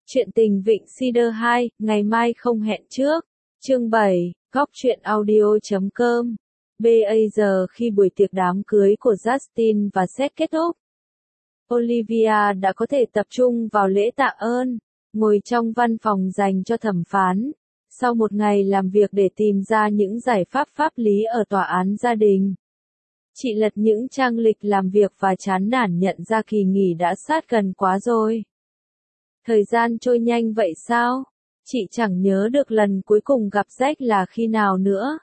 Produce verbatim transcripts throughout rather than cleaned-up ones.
Chuyện tình Vịnh Cedar hai, ngày mai không hẹn trước. Chương bảy, góc truyện audio chấm com. Bây giờ khi buổi tiệc đám cưới của Justin và Seth kết thúc, Olivia đã có thể tập trung vào lễ tạ ơn, ngồi trong văn phòng dành cho thẩm phán. Sau một ngày làm việc để tìm ra những giải pháp pháp lý ở tòa án gia đình, chị lật những trang lịch làm việc và chán nản nhận ra kỳ nghỉ đã sát gần quá rồi. Thời gian trôi nhanh vậy sao? Chị chẳng nhớ được lần cuối cùng gặp Jack là khi nào nữa.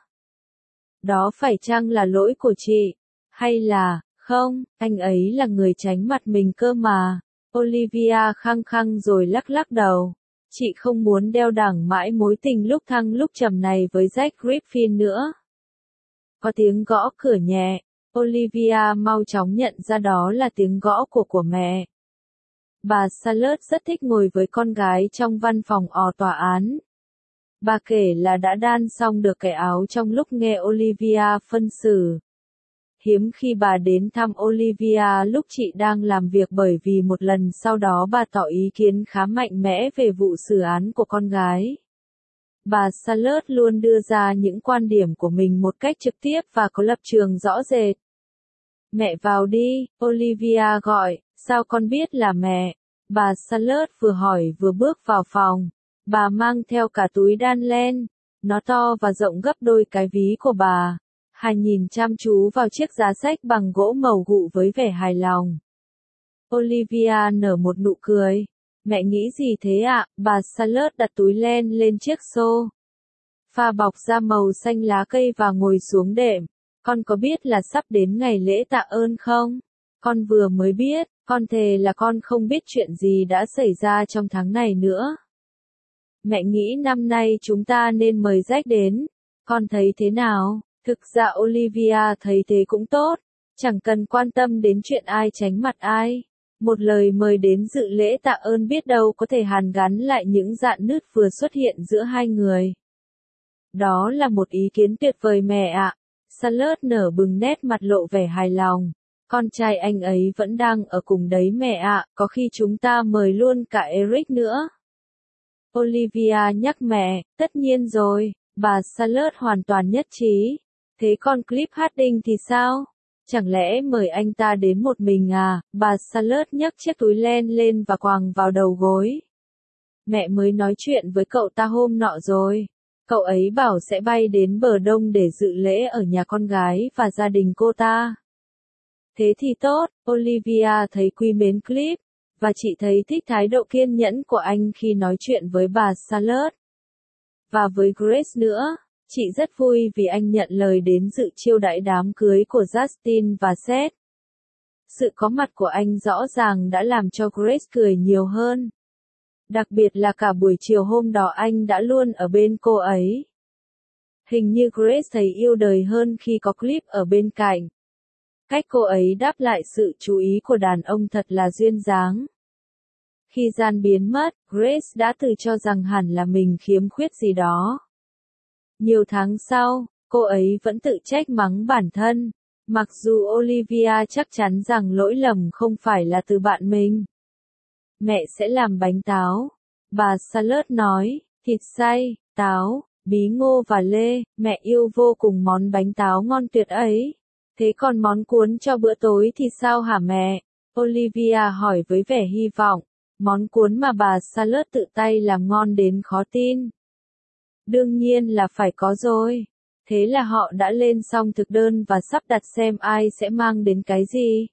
Đó phải chăng là lỗi của chị? Hay là, không, anh ấy là người tránh mặt mình cơ mà. Olivia khăng khăng rồi lắc lắc đầu. Chị không muốn đeo đẳng mãi mối tình lúc thăng lúc trầm này với Jack Griffin nữa. Có tiếng gõ cửa nhẹ. Olivia mau chóng nhận ra đó là tiếng gõ của của mẹ. Bà Charlotte rất thích ngồi với con gái trong văn phòng ở tòa án. Bà kể là đã đan xong được cái áo trong lúc nghe Olivia phân xử. Hiếm khi bà đến thăm Olivia lúc chị đang làm việc bởi vì một lần sau đó bà tỏ ý kiến khá mạnh mẽ về vụ xử án của con gái. Bà Charlotte luôn đưa ra những quan điểm của mình một cách trực tiếp và có lập trường rõ rệt. Mẹ vào đi, Olivia gọi, sao con biết là mẹ? Bà Charlotte vừa hỏi vừa bước vào phòng. Bà mang theo cả túi đan len. Nó to và rộng gấp đôi cái ví của bà. Hà nhìn chăm chú vào chiếc giá sách bằng gỗ màu gụ với vẻ hài lòng. Olivia nở một nụ cười. Mẹ nghĩ gì thế ạ? Bà Charlotte đặt túi len lên chiếc xô pha bọc da màu xanh lá cây và ngồi xuống đệm. Con có biết là sắp đến ngày lễ tạ ơn không? Con vừa mới biết, con thề là con không biết chuyện gì đã xảy ra trong tháng này nữa. Mẹ nghĩ năm nay chúng ta nên mời Jack đến. Con thấy thế nào? Thực ra Olivia thấy thế cũng tốt. Chẳng cần quan tâm đến chuyện ai tránh mặt ai. Một lời mời đến dự lễ tạ ơn biết đâu có thể hàn gắn lại những rạn nứt vừa xuất hiện giữa hai người. Đó là một ý kiến tuyệt vời mẹ ạ. Charlotte nở bừng nét mặt lộ vẻ hài lòng. Con trai anh ấy vẫn đang ở cùng đấy mẹ ạ, có khi chúng ta mời luôn cả Eric nữa. Olivia nhắc mẹ, tất nhiên rồi, bà Charlotte hoàn toàn nhất trí. Thế con Cliff Harding thì sao? Chẳng lẽ mời anh ta đến một mình à? Bà Charlotte nhấc chiếc túi len lên và quàng vào đầu gối. Mẹ mới nói chuyện với cậu ta hôm nọ rồi. Cậu ấy bảo sẽ bay đến bờ đông để dự lễ ở nhà con gái và gia đình cô ta. Thế thì tốt, Olivia thấy quý mến Cliff, và chị thấy thích thái độ kiên nhẫn của anh khi nói chuyện với bà Charlotte. Và với Grace nữa, chị rất vui vì anh nhận lời đến dự chiêu đãi đám cưới của Justin và Seth. Sự có mặt của anh rõ ràng đã làm cho Grace cười nhiều hơn. Đặc biệt là cả buổi chiều hôm đó anh đã luôn ở bên cô ấy. Hình như Grace thấy yêu đời hơn khi có Cliff ở bên cạnh. Cách cô ấy đáp lại sự chú ý của đàn ông thật là duyên dáng. Khi Gian biến mất, Grace đã tự cho rằng hẳn là mình khiếm khuyết gì đó. Nhiều tháng sau, cô ấy vẫn tự trách mắng bản thân, mặc dù Olivia chắc chắn rằng lỗi lầm không phải là từ bạn mình. Mẹ sẽ làm bánh táo. Bà Charlotte nói, thịt xay, táo, bí ngô và lê, mẹ yêu vô cùng món bánh táo ngon tuyệt ấy. Thế còn món cuốn cho bữa tối thì sao hả mẹ? Olivia hỏi với vẻ hy vọng. Món cuốn mà bà Charlotte tự tay làm ngon đến khó tin. Đương nhiên là phải có rồi. Thế là họ đã lên xong thực đơn và sắp đặt xem ai sẽ mang đến cái gì.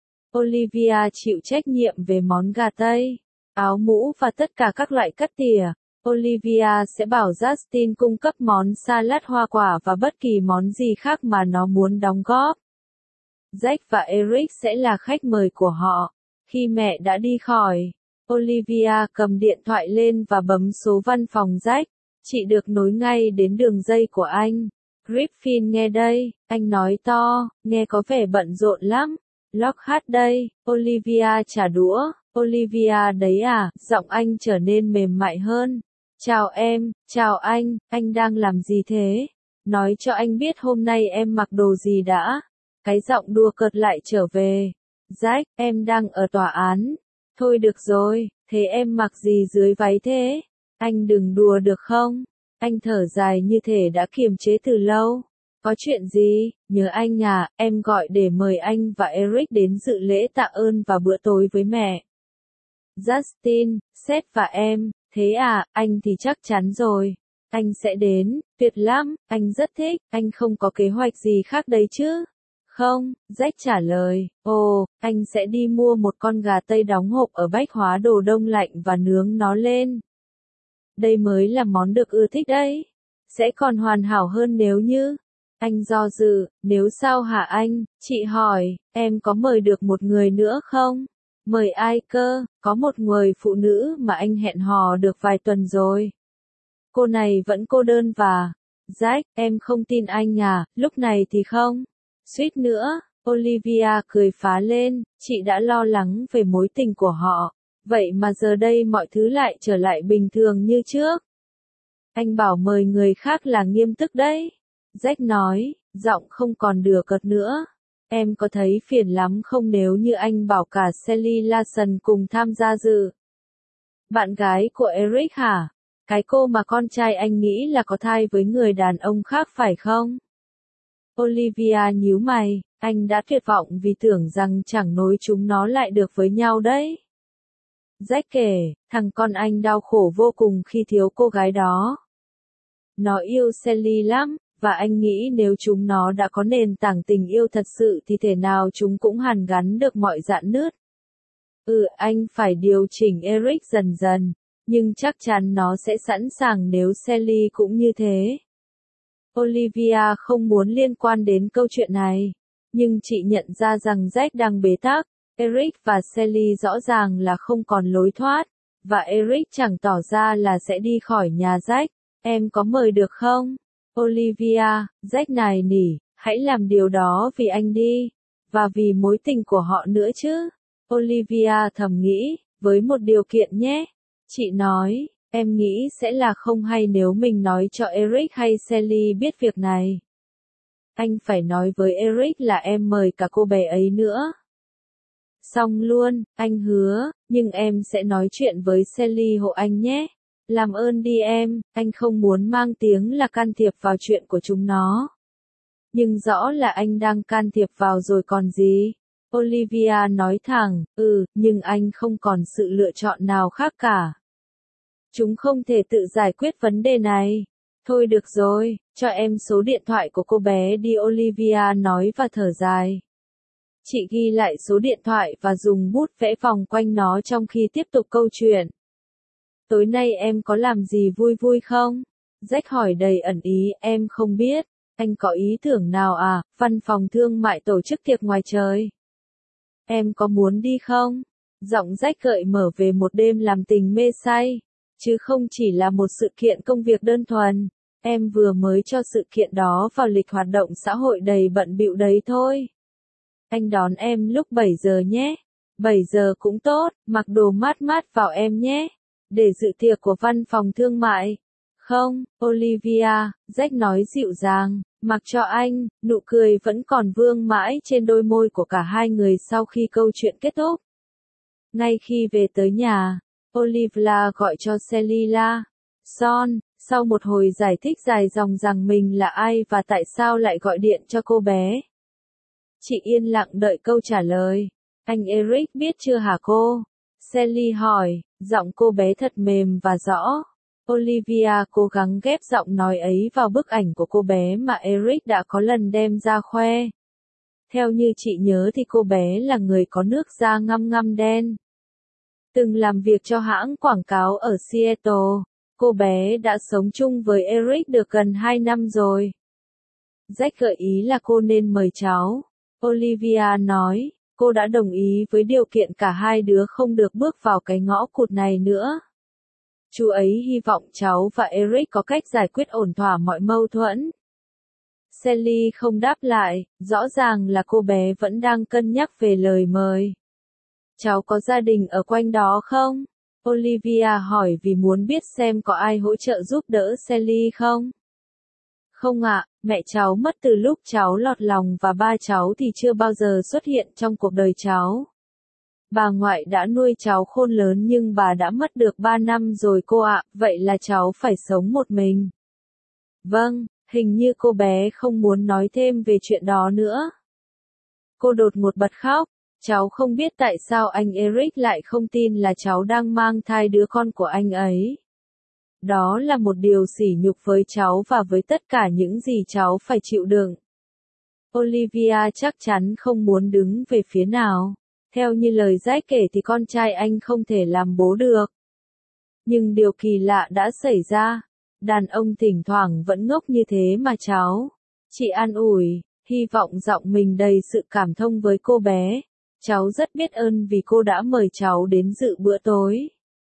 Olivia chịu trách nhiệm về món gà Tây, áo mũ và tất cả các loại cắt tỉa. Olivia sẽ bảo Justin cung cấp món salad hoa quả và bất kỳ món gì khác mà nó muốn đóng góp. Jack và Eric sẽ là khách mời của họ. Khi mẹ đã đi khỏi, Olivia cầm điện thoại lên và bấm số văn phòng Jack. Chị được nối ngay đến đường dây của anh. Griffin nghe đây, anh nói to, nghe có vẻ bận rộn lắm. Lockhart đây, Olivia trả đũa. Olivia đấy à, giọng anh trở nên mềm mại hơn. Chào em, chào anh, anh đang làm gì thế? Nói cho anh biết hôm nay em mặc đồ gì đã. Cái giọng đùa cợt lại trở về. Jack, em đang ở tòa án. Thôi được rồi, Thế em mặc gì dưới váy thế? Anh đừng đùa được không? Anh thở dài như thể đã kiềm chế từ lâu. Có chuyện gì? Nhớ anh à, em gọi để mời anh và Eric đến dự lễ tạ ơn và bữa tối với mẹ. Justin, Seth và em, thế à, anh thì chắc chắn rồi. Anh sẽ đến, tuyệt lắm, anh rất thích, anh không có kế hoạch gì khác đấy chứ? Không, Jack trả lời, ồ, anh sẽ đi mua một con gà tây đóng hộp ở bách hóa đồ đông lạnh và nướng nó lên. Đây mới là món được ưa thích đấy. Sẽ còn hoàn hảo hơn nếu như... Anh do dự, nếu sao hả anh? Chị hỏi, em có mời được một người nữa không? Mời ai cơ? Có một người phụ nữ mà anh hẹn hò được vài tuần rồi. Cô này vẫn cô đơn và... Jack, em không tin anh à, lúc này thì không. Suýt nữa, Olivia cười phá lên, chị đã lo lắng về mối tình của họ. Vậy mà giờ đây mọi thứ lại trở lại bình thường như trước. Anh bảo mời người khác là nghiêm túc đấy. Jack nói, giọng không còn đùa cợt nữa. Em có thấy phiền lắm không nếu như anh bảo cả Sally Larson cùng tham gia dự? Bạn gái của Eric hả? Cái cô mà con trai anh nghĩ là có thai với người đàn ông khác phải không? Olivia nhíu mày, anh đã tuyệt vọng vì tưởng rằng chẳng nối chúng nó lại được với nhau đấy. Jack kể, thằng con anh đau khổ vô cùng khi thiếu cô gái đó. Nó yêu Sally lắm, và anh nghĩ nếu chúng nó đã có nền tảng tình yêu thật sự thì thể nào chúng cũng hàn gắn được mọi rạn nứt. Ừ, anh phải điều chỉnh Eric dần dần, nhưng chắc chắn nó sẽ sẵn sàng nếu Sally cũng như thế. Olivia không muốn liên quan đến câu chuyện này, nhưng chị nhận ra rằng Jack đang bế tắc. Eric và Sally rõ ràng là không còn lối thoát, và Eric chẳng tỏ ra là sẽ đi khỏi nhà Jack. Em có mời được không? Olivia, Jack nài nỉ, hãy làm điều đó vì anh đi, và vì mối tình của họ nữa chứ. Olivia thầm nghĩ, với một điều kiện nhé. Chị nói, em nghĩ sẽ là không hay nếu mình nói cho Eric hay Sally biết việc này. Anh phải nói với Eric là em mời cả cô bé ấy nữa. Xong luôn, anh hứa, nhưng em sẽ nói chuyện với Sally hộ anh nhé. Làm ơn đi em, anh không muốn mang tiếng là can thiệp vào chuyện của chúng nó. Nhưng rõ là anh đang can thiệp vào rồi còn gì. Olivia nói thẳng, ừ, nhưng anh không còn sự lựa chọn nào khác cả. Chúng không thể tự giải quyết vấn đề này. Thôi được rồi, cho em số điện thoại của cô bé đi, Olivia nói và thở dài. Chị ghi lại số điện thoại và dùng bút vẽ vòng quanh nó trong khi tiếp tục câu chuyện. Tối nay em có làm gì vui vui không? Jack hỏi đầy ẩn ý, em không biết. Anh có ý tưởng nào à? Văn phòng thương mại tổ chức tiệc ngoài trời. Em có muốn đi không? Giọng Jack gợi mở về một đêm làm tình mê say. Chứ không chỉ là một sự kiện công việc đơn thuần. Em vừa mới cho sự kiện đó vào lịch hoạt động xã hội đầy bận bịu đấy thôi. Anh đón em lúc bảy giờ nhé. bảy giờ cũng tốt, mặc đồ mát mát vào em nhé. Để dự tiệc của văn phòng thương mại. Không, Olivia, Jack nói dịu dàng, mặc cho anh, nụ cười vẫn còn vương mãi trên đôi môi của cả hai người sau khi câu chuyện kết thúc. Ngay khi về tới nhà, Olivia gọi cho Sally La. Son, sau một hồi giải thích dài dòng rằng mình là ai và tại sao lại gọi điện cho cô bé. Chị yên lặng đợi câu trả lời. Anh Eric biết chưa hả cô? Sally hỏi, giọng cô bé thật mềm và rõ. Olivia cố gắng ghép giọng nói ấy vào bức ảnh của cô bé mà Eric đã có lần đem ra khoe. Theo như chị nhớ thì cô bé là người có nước da ngăm ngăm đen. Từng làm việc cho hãng quảng cáo ở Seattle, cô bé đã sống chung với Eric được gần hai năm rồi. Jack gợi ý là cô nên mời cháu. Olivia nói, cô đã đồng ý với điều kiện cả hai đứa không được bước vào cái ngõ cụt này nữa. Chú ấy hy vọng cháu và Eric có cách giải quyết ổn thỏa mọi mâu thuẫn. Sally không đáp lại, rõ ràng là cô bé vẫn đang cân nhắc về lời mời. Cháu có gia đình ở quanh đó không? Olivia hỏi vì muốn biết xem có ai hỗ trợ giúp đỡ Sally không? Không ạ, mẹ cháu mất từ lúc cháu lọt lòng và ba cháu thì chưa bao giờ xuất hiện trong cuộc đời cháu. Bà ngoại đã nuôi cháu khôn lớn nhưng bà đã mất được ba năm rồi cô ạ, vậy là cháu phải sống một mình. Vâng, hình như cô bé không muốn nói thêm về chuyện đó nữa. Cô đột ngột bật khóc. Cháu không biết tại sao anh Eric lại không tin là cháu đang mang thai đứa con của anh ấy. Đó là một điều sỉ nhục với cháu và với tất cả những gì cháu phải chịu đựng. Olivia chắc chắn không muốn đứng về phía nào. Theo như lời Jack kể thì con trai anh không thể làm bố được. Nhưng điều kỳ lạ đã xảy ra. Đàn ông thỉnh thoảng vẫn ngốc như thế mà cháu. Chị an ủi, hy vọng giọng mình đầy sự cảm thông với cô bé. Cháu rất biết ơn vì cô đã mời cháu đến dự bữa tối.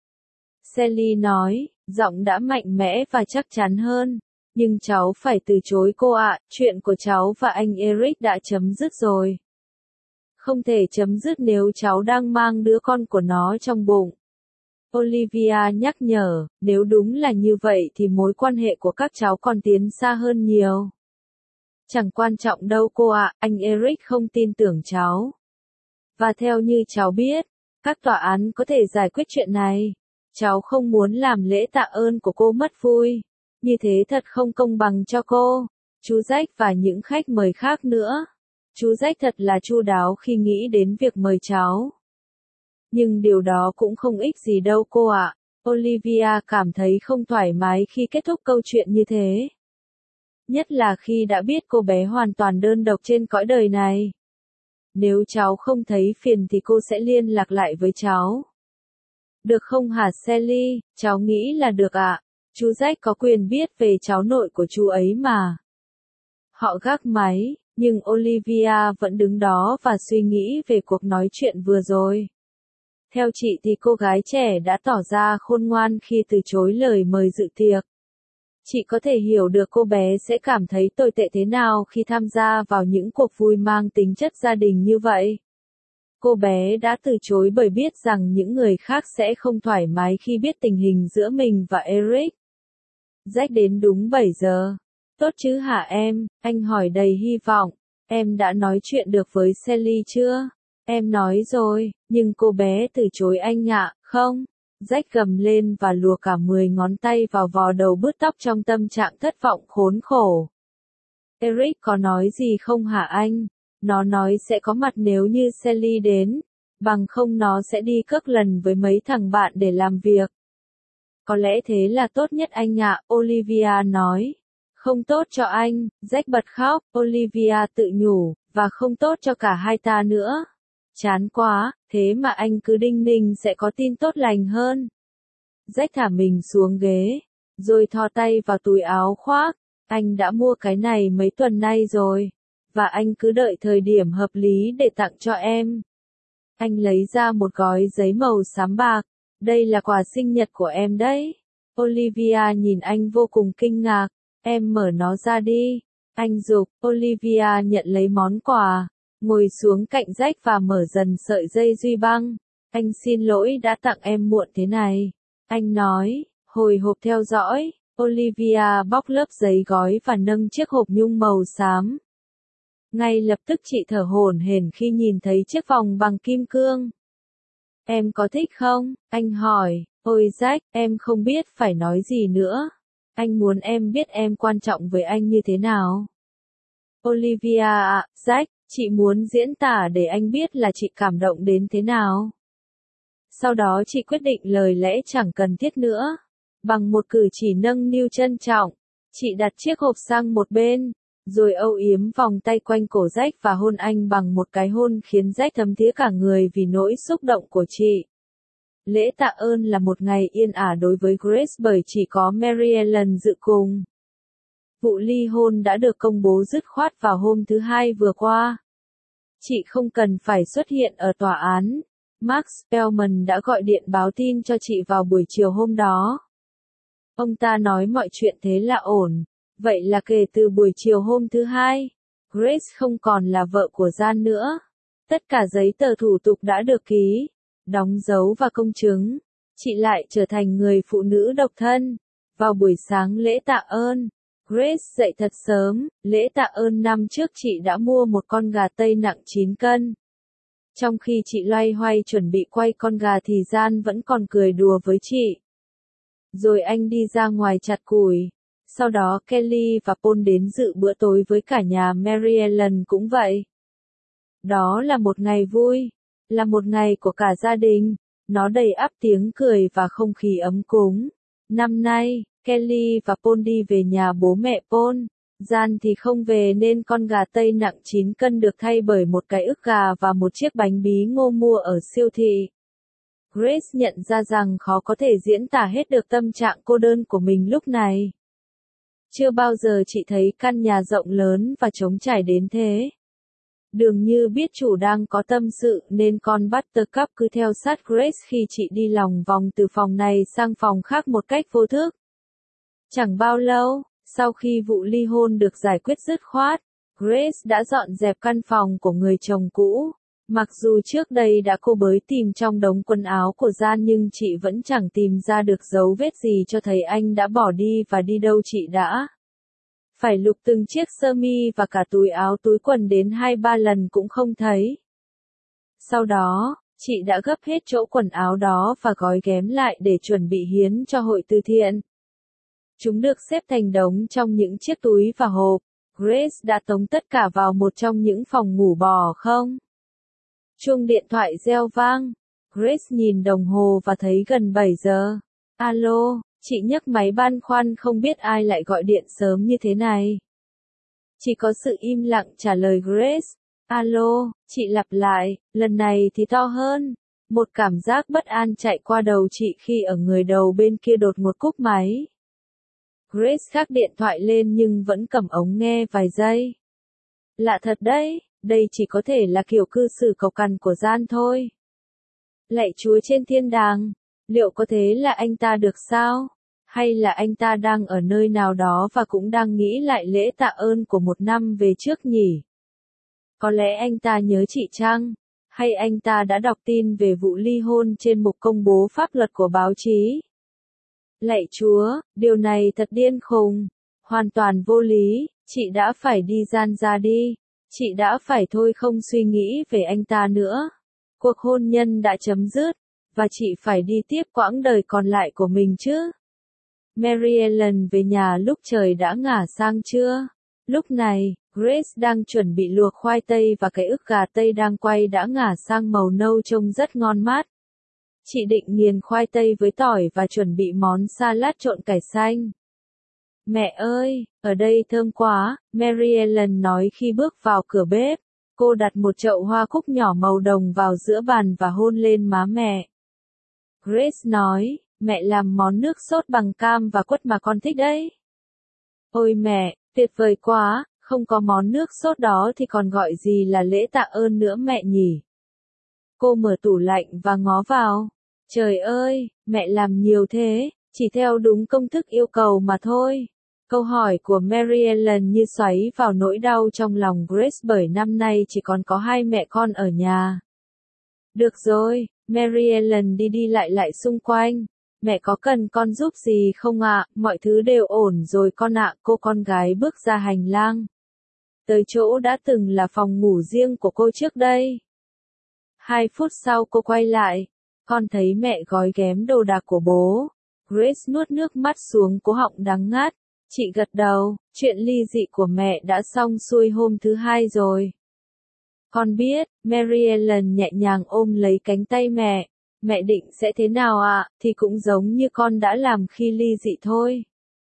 Sally nói, giọng đã mạnh mẽ và chắc chắn hơn. Nhưng cháu phải từ chối cô ạ, chuyện của cháu và anh Eric đã chấm dứt rồi. Không thể chấm dứt nếu cháu đang mang đứa con của nó trong bụng. Olivia nhắc nhở, nếu đúng là như vậy thì mối quan hệ của các cháu còn tiến xa hơn nhiều. Chẳng quan trọng đâu cô ạ, anh Eric không tin tưởng cháu. Và theo như cháu biết, các tòa án có thể giải quyết chuyện này. Cháu không muốn làm lễ tạ ơn của cô mất vui. Như thế thật không công bằng cho cô, chú Jack và những khách mời khác nữa. Chú Jack thật là chu đáo khi nghĩ đến việc mời cháu. Nhưng điều đó cũng không ích gì đâu cô ạ. Olivia cảm thấy không thoải mái khi kết thúc câu chuyện như thế. Nhất là khi đã biết cô bé hoàn toàn đơn độc trên cõi đời này. Nếu cháu không thấy phiền thì cô sẽ liên lạc lại với cháu. Được không hả Sally? Cháu nghĩ là được ạ. Chú Jack có quyền biết về cháu nội của chú ấy mà. Họ gác máy, nhưng Olivia vẫn đứng đó và suy nghĩ về cuộc nói chuyện vừa rồi. Theo chị thì cô gái trẻ đã tỏ ra khôn ngoan khi từ chối lời mời dự tiệc. Chị có thể hiểu được cô bé sẽ cảm thấy tồi tệ thế nào khi tham gia vào những cuộc vui mang tính chất gia đình như vậy. Cô bé đã từ chối bởi biết rằng những người khác sẽ không thoải mái khi biết tình hình giữa mình và Eric. Jack đến đúng bảy giờ. Tốt chứ hả em? Anh hỏi đầy hy vọng. Em đã nói chuyện được với Sally chưa? Em nói rồi, nhưng cô bé từ chối anh ạ, không? Jack gầm lên và lùa cả mười ngón tay vào vò đầu bứt tóc trong tâm trạng thất vọng khốn khổ. Eric có nói gì không hả anh? Nó nói sẽ có mặt nếu như Sally đến, bằng không nó sẽ đi cất lần với mấy thằng bạn để làm việc. Có lẽ thế là tốt nhất anh ạ, Olivia nói. Không tốt cho anh, Jack bật khóc, Olivia tự nhủ, và không tốt cho cả hai ta nữa. Chán quá, thế mà anh cứ đinh ninh sẽ có tin tốt lành hơn. Jack thả mình xuống ghế, rồi thò tay vào túi áo khoác. Anh đã mua cái này mấy tuần nay rồi, và anh cứ đợi thời điểm hợp lý để tặng cho em. Anh lấy ra một gói giấy màu xám bạc. Đây là quà sinh nhật của em đấy. Olivia nhìn anh vô cùng kinh ngạc. Em mở nó ra đi. Anh giục. Olivia nhận lấy món quà, ngồi xuống cạnh Jack và mở dần sợi dây duy băng. Anh xin lỗi đã tặng em muộn thế này. Anh nói, hồi hộp theo dõi. Olivia bóc lớp giấy gói và nâng chiếc hộp nhung màu xám. Ngay lập tức chị thở hổn hển khi nhìn thấy chiếc vòng bằng kim cương. Em có thích không? Anh hỏi. Ôi Jack, em không biết phải nói gì nữa. Anh muốn em biết em quan trọng với anh như thế nào. Olivia ạ, Jack, chị muốn diễn tả để anh biết là chị cảm động đến thế nào. Sau đó chị quyết định lời lẽ chẳng cần thiết nữa. Bằng một cử chỉ nâng niu trân trọng, chị đặt chiếc hộp sang một bên, rồi âu yếm vòng tay quanh cổ Jack và hôn anh bằng một cái hôn khiến Jack thấm thía cả người vì nỗi xúc động của chị. Lễ tạ ơn là một ngày yên ả đối với Grace bởi chỉ có Mary Ellen dự cùng. Vụ ly hôn đã được công bố dứt khoát vào hôm thứ Hai vừa qua. Chị không cần phải xuất hiện ở tòa án. Max Spellman đã gọi điện báo tin cho chị vào buổi chiều hôm đó. Ông ta nói mọi chuyện thế là ổn. Vậy là kể từ buổi chiều hôm thứ Hai, Grace không còn là vợ của Jan nữa. Tất cả giấy tờ thủ tục đã được ký, đóng dấu và công chứng. Chị lại trở thành người phụ nữ độc thân. Vào buổi sáng lễ tạ ơn, Grace dậy thật sớm. Lễ tạ ơn năm trước chị đã mua một con gà Tây nặng chín cân. Trong khi chị loay hoay chuẩn bị quay con gà thì Gian vẫn còn cười đùa với chị. Rồi anh đi ra ngoài chặt củi. Sau đó Kelly và Paul đến dự bữa tối với cả nhà Mary Ellen cũng vậy. Đó là một ngày vui, là một ngày của cả gia đình, nó đầy ắp tiếng cười và không khí ấm cúng. Năm nay, Kelly và Paul đi về nhà bố mẹ Paul. Gian thì không về nên con gà Tây nặng chín cân được thay bởi một cái ức gà và một chiếc bánh bí ngô mua ở siêu thị. Grace nhận ra rằng khó có thể diễn tả hết được tâm trạng cô đơn của mình lúc này. Chưa bao giờ chị thấy căn nhà rộng lớn và trống trải đến thế. Dường như biết chủ đang có tâm sự nên con Buttercup cứ theo sát Grace khi chị đi lòng vòng từ phòng này sang phòng khác một cách vô thức. Chẳng bao lâu, sau khi vụ ly hôn được giải quyết dứt khoát, Grace đã dọn dẹp căn phòng của người chồng cũ. Mặc dù trước đây đã cô bới tìm trong đống quần áo của Gian nhưng chị vẫn chẳng tìm ra được dấu vết gì cho thấy anh đã bỏ đi và đi đâu chị đã. Phải lục từng chiếc sơ mi và cả túi áo túi quần đến hai ba lần cũng không thấy. Sau đó, chị đã gấp hết chỗ quần áo đó và gói ghém lại để chuẩn bị hiến cho hội từ thiện. Chúng được xếp thành đống trong những chiếc túi và hộp. Grace đã tống tất cả vào một trong những phòng ngủ bò không? Chuông điện thoại reo vang. Grace nhìn đồng hồ và thấy gần bảy giờ. Alo, chị nhấc máy băn khoăn không biết ai lại gọi điện sớm như thế này. Chỉ có sự im lặng trả lời Grace. Alo, chị lặp lại, lần này thì to hơn. Một cảm giác bất an chạy qua đầu chị khi ở người đầu bên kia đột ngột cúp máy. Grace gác điện thoại lên nhưng vẫn cầm ống nghe vài giây. Lạ thật đấy, đây chỉ có thể là kiểu cư xử cộc cằn của Gian thôi. Lạy Chúa trên thiên đàng, liệu có thế là anh ta được sao? Hay là anh ta đang ở nơi nào đó và cũng đang nghĩ lại lễ tạ ơn của một năm về trước nhỉ? Có lẽ anh ta nhớ chị chăng? Hay anh ta đã đọc tin về vụ ly hôn trên mục công bố pháp luật của báo chí? Lạy Chúa, điều này thật điên khùng, hoàn toàn vô lý, chị đã phải đi Gian ra đi, chị đã phải thôi không suy nghĩ về anh ta nữa. Cuộc hôn nhân đã chấm dứt, và chị phải đi tiếp quãng đời còn lại của mình chứ. Mary Ellen về nhà lúc trời đã ngả sang trưa. Lúc này, Grace đang chuẩn bị luộc khoai tây và cái ức gà Tây đang quay đã ngả sang màu nâu trông rất ngon mát. Chị định nghiền khoai tây với tỏi và chuẩn bị món salad trộn cải xanh. Mẹ ơi, ở đây thơm quá, Mary Ellen nói khi bước vào cửa bếp. Cô đặt một chậu hoa cúc nhỏ màu đồng vào giữa bàn và hôn lên má mẹ. Grace nói, mẹ làm món nước sốt bằng cam và quất mà con thích đấy. Ôi mẹ, tuyệt vời quá, không có món nước sốt đó thì còn gọi gì là lễ tạ ơn nữa mẹ nhỉ? Cô mở tủ lạnh và ngó vào. Trời ơi, mẹ làm nhiều thế, chỉ theo đúng công thức yêu cầu mà thôi. Câu hỏi của Mary Ellen như xoáy vào nỗi đau trong lòng Grace bởi năm nay chỉ còn có hai mẹ con ở nhà. Được rồi, Mary Ellen đi đi lại lại xung quanh. Mẹ có cần con giúp gì không ạ? Mọi thứ đều ổn rồi con ạ. Cô con gái bước ra hành lang. Tới chỗ đã từng là phòng ngủ riêng của cô trước đây. Hai phút sau cô quay lại. Con thấy mẹ gói ghém đồ đạc của bố. Grace nuốt nước mắt xuống cố họng đắng ngắt. Chị gật đầu, chuyện ly dị của mẹ đã xong xuôi hôm thứ hai rồi. Con biết, Mary Ellen nhẹ nhàng ôm lấy cánh tay mẹ. Mẹ định sẽ thế nào ạ, à? Thì cũng giống như con đã làm khi ly dị thôi.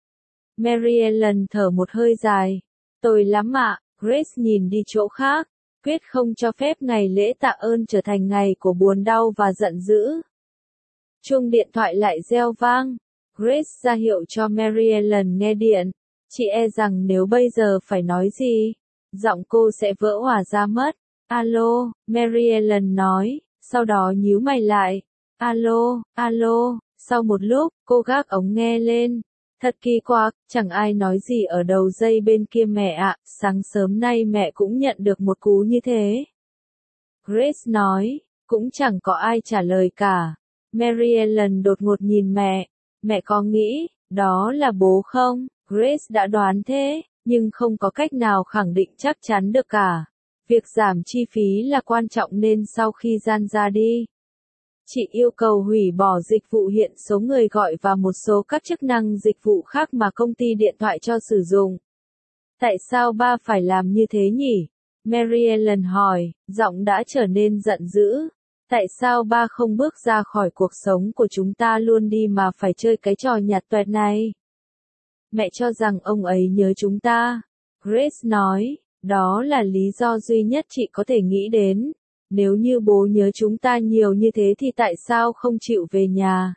Mary Ellen thở một hơi dài. Tồi lắm ạ, à. Grace nhìn đi chỗ khác. Quyết không cho phép ngày lễ tạ ơn trở thành ngày của buồn đau và giận dữ. Chuông điện thoại lại reo vang. Grace ra hiệu cho Mary Ellen nghe điện. Chị e rằng nếu bây giờ phải nói gì, giọng cô sẽ vỡ òa ra mất. Alo, Mary Ellen nói, sau đó nhíu mày lại. Alo, alo, sau một lúc, cô gác ống nghe lên. Thật kỳ quặc, chẳng ai nói gì ở đầu dây bên kia mẹ ạ, sáng sớm nay mẹ cũng nhận được một cú như thế. Grace nói, cũng chẳng có ai trả lời cả. Mary Ellen đột ngột nhìn mẹ. Mẹ có nghĩ, đó là bố không? Grace đã đoán thế, nhưng không có cách nào khẳng định chắc chắn được cả. Việc giảm chi phí là quan trọng nên sau khi gian ra đi, chị yêu cầu hủy bỏ dịch vụ hiện số người gọi và một số các chức năng dịch vụ khác mà công ty điện thoại cho sử dụng. Tại sao ba phải làm như thế nhỉ? Mary Ellen hỏi, giọng đã trở nên giận dữ. Tại sao ba không bước ra khỏi cuộc sống của chúng ta luôn đi mà phải chơi cái trò nhạt toẹt này? Mẹ cho rằng ông ấy nhớ chúng ta. Grace nói, đó là lý do duy nhất chị có thể nghĩ đến. Nếu như bố nhớ chúng ta nhiều như thế thì tại sao không chịu về nhà?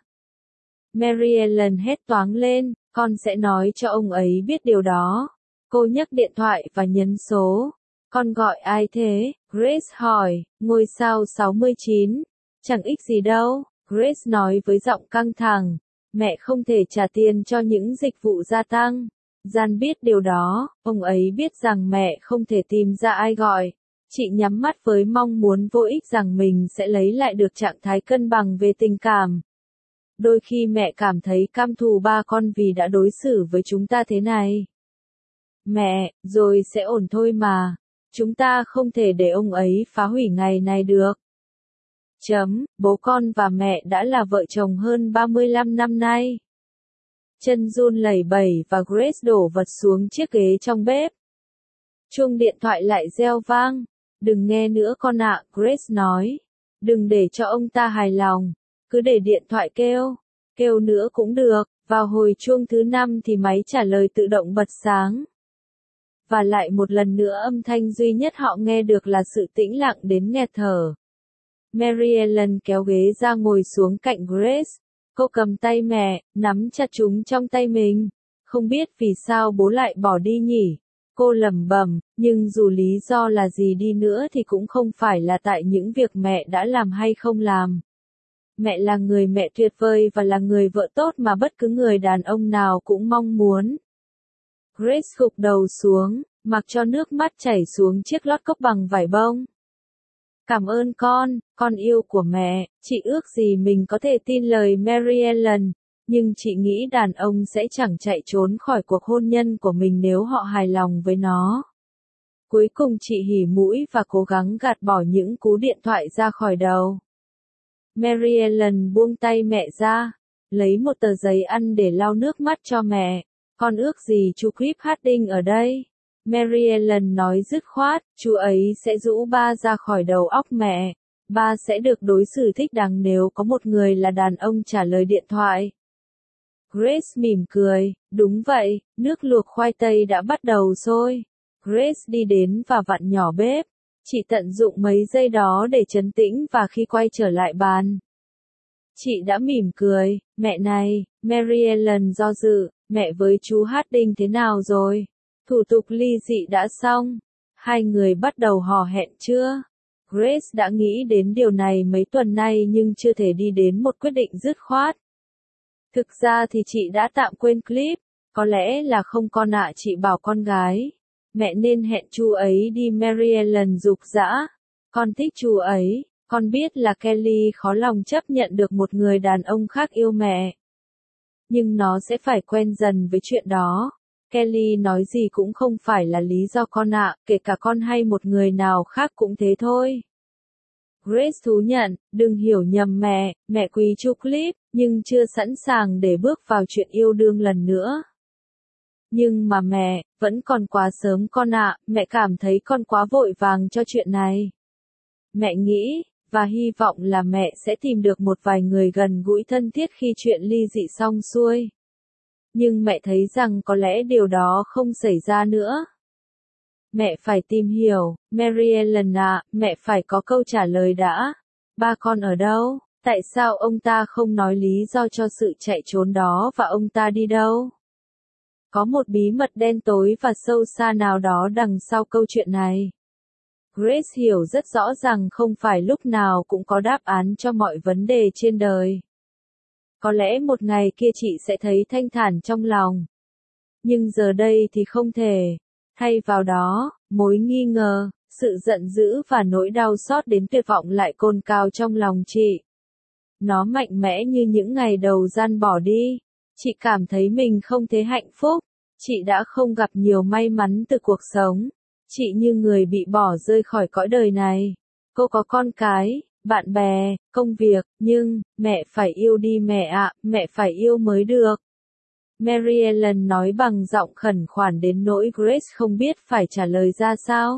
Mary Ellen hét toáng lên, con sẽ nói cho ông ấy biết điều đó. Cô nhấc điện thoại và nhấn số. Con gọi ai thế? Grace hỏi, ngôi sao sáu mươi chín. Chẳng ích gì đâu, Grace nói với giọng căng thẳng. Mẹ không thể trả tiền cho những dịch vụ gia tăng. Jan biết điều đó, ông ấy biết rằng mẹ không thể tìm ra ai gọi. Chị nhắm mắt với mong muốn vô ích rằng mình sẽ lấy lại được trạng thái cân bằng về tình cảm. Đôi khi mẹ cảm thấy căm thù ba con vì đã đối xử với chúng ta thế này. Mẹ, rồi sẽ ổn thôi mà. Chúng ta không thể để ông ấy phá hủy ngày này được. Chấm, bố con và mẹ đã là vợ chồng hơn ba mươi lăm năm nay. Chân run lẩy bẩy và Grace đổ vật xuống chiếc ghế trong bếp. Chuông điện thoại lại reo vang. Đừng nghe nữa con ạ, Grace nói. Đừng để cho ông ta hài lòng. Cứ để điện thoại kêu. Kêu nữa cũng được. Vào hồi chuông thứ năm thì máy trả lời tự động bật sáng. Và lại một lần nữa âm thanh duy nhất họ nghe được là sự tĩnh lặng đến nghẹt thở. Mary Ellen kéo ghế ra ngồi xuống cạnh Grace. Cô cầm tay mẹ, nắm chặt chúng trong tay mình. Không biết vì sao bố lại bỏ đi nhỉ? Cô lẩm bẩm, nhưng dù lý do là gì đi nữa thì cũng không phải là tại những việc mẹ đã làm hay không làm. Mẹ là người mẹ tuyệt vời và là người vợ tốt mà bất cứ người đàn ông nào cũng mong muốn. Grace gục đầu xuống, mặc cho nước mắt chảy xuống chiếc lót cốc bằng vải bông. Cảm ơn con, con yêu của mẹ, chị ước gì mình có thể tin lời Mary Ellen, nhưng chị nghĩ đàn ông sẽ chẳng chạy trốn khỏi cuộc hôn nhân của mình nếu họ hài lòng với nó. Cuối cùng chị hỉ mũi và cố gắng gạt bỏ những cú điện thoại ra khỏi đầu. Mary Ellen buông tay mẹ ra, lấy một tờ giấy ăn để lau nước mắt cho mẹ. Con ước gì chú Cliff Harding ở đây? Mary Ellen nói dứt khoát, chú ấy sẽ rũ ba ra khỏi đầu óc mẹ. Ba sẽ được đối xử thích đáng nếu có một người là đàn ông trả lời điện thoại. Grace mỉm cười, đúng vậy, nước luộc khoai tây đã bắt đầu sôi. Grace đi đến và vặn nhỏ bếp. Chị tận dụng mấy giây đó để trấn tĩnh và khi quay trở lại bàn. Chị đã mỉm cười, mẹ này, Mary Ellen do dự, mẹ với chú Harding thế nào rồi? Thủ tục ly dị đã xong. Hai người bắt đầu hò hẹn chưa? Grace đã nghĩ đến điều này mấy tuần nay nhưng chưa thể đi đến một quyết định dứt khoát. Thực ra thì chị đã tạm quên Cliff, có lẽ là không con ạ, chị bảo con gái. Mẹ nên hẹn chú ấy đi. Mary Ellen rục rã. Con thích chú ấy, con biết là Kelly khó lòng chấp nhận được một người đàn ông khác yêu mẹ. Nhưng nó sẽ phải quen dần với chuyện đó. Kelly nói gì cũng không phải là lý do con ạ, kể cả con hay một người nào khác cũng thế thôi. Grace thú nhận, đừng hiểu nhầm mẹ, mẹ quý chú Cliff, nhưng chưa sẵn sàng để bước vào chuyện yêu đương lần nữa. Nhưng mà mẹ, vẫn còn quá sớm con ạ, mẹ cảm thấy con quá vội vàng cho chuyện này. Mẹ nghĩ, và hy vọng là mẹ sẽ tìm được một vài người gần gũi thân thiết khi chuyện ly dị xong xuôi. Nhưng mẹ thấy rằng có lẽ điều đó không xảy ra nữa. Mẹ phải tìm hiểu, Mary Ellen ạ, mẹ phải có câu trả lời đã. Ba con ở đâu? Tại sao ông ta không nói lý do cho sự chạy trốn đó và ông ta đi đâu? Có một bí mật đen tối và sâu xa nào đó đằng sau câu chuyện này. Grace hiểu rất rõ rằng không phải lúc nào cũng có đáp án cho mọi vấn đề trên đời. Có lẽ một ngày kia chị sẽ thấy thanh thản trong lòng. Nhưng giờ đây thì không thể. Thay vào đó, mối nghi ngờ, sự giận dữ và nỗi đau xót đến tuyệt vọng lại cồn cào trong lòng chị. Nó mạnh mẽ như những ngày đầu Jan bỏ đi. Chị cảm thấy mình không thấy hạnh phúc. Chị đã không gặp nhiều may mắn từ cuộc sống. Chị như người bị bỏ rơi khỏi cõi đời này. Cô có con cái, bạn bè, công việc, nhưng, mẹ phải yêu đi mẹ ạ, mẹ phải yêu mới được. Mary Ellen nói bằng giọng khẩn khoản đến nỗi Grace không biết phải trả lời ra sao.